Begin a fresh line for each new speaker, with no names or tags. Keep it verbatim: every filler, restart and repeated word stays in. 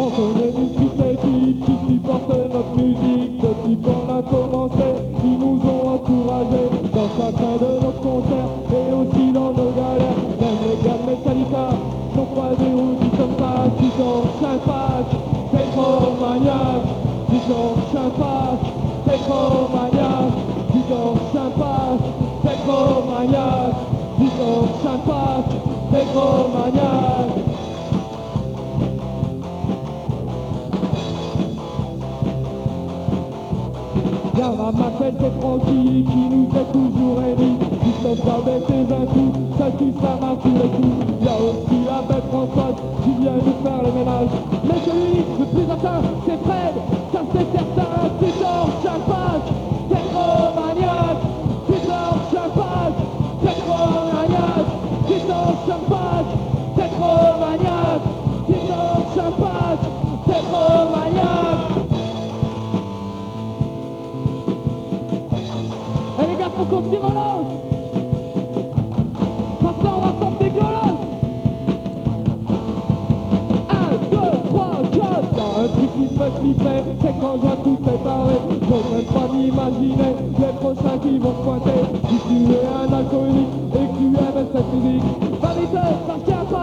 Quand on est une petite équipe qui supporte notre musique, depuis qu'on a commencé, ils nous ont encouragés dans chacun de nos concerts et aussi dans nos galères. Même les gars de Metallica sont pas des routiers comme ça, qui sont sympas, c'est trop maniaque, qui sont sympas, c'est trop maniaque, qui sont sympas, c'est trop maniaque, qui sont sympas, c'est trop maniaque. Y'a ma m'appelle c'est Francky qui nous est toujours aidé. Christophe avec ses incous, ça tue ça marche tous les coups. Y'a aussi la belle Françoise qui vient nous faire le ménage. Mais celui le plus atteint c'est Fred, ça c'est certain. Putain champagne, c'est trop maniaque. Putain champagne, c'est trop maniaque. Putain champagne, c'est trop maniaque. Putain champagne, c'est trop maniaque. Faut qu'on se relance. Maintenant on va faire des violences. Un, deux, trois, quatre. Y'a un truc qui peut flipper, c'est quand je vois tout préparé. J'ose même pas m'imaginer les prochains qui vont se pointer. Si tu es un alcoolique et que tu aimes cette musique, va vite, ça tient pas.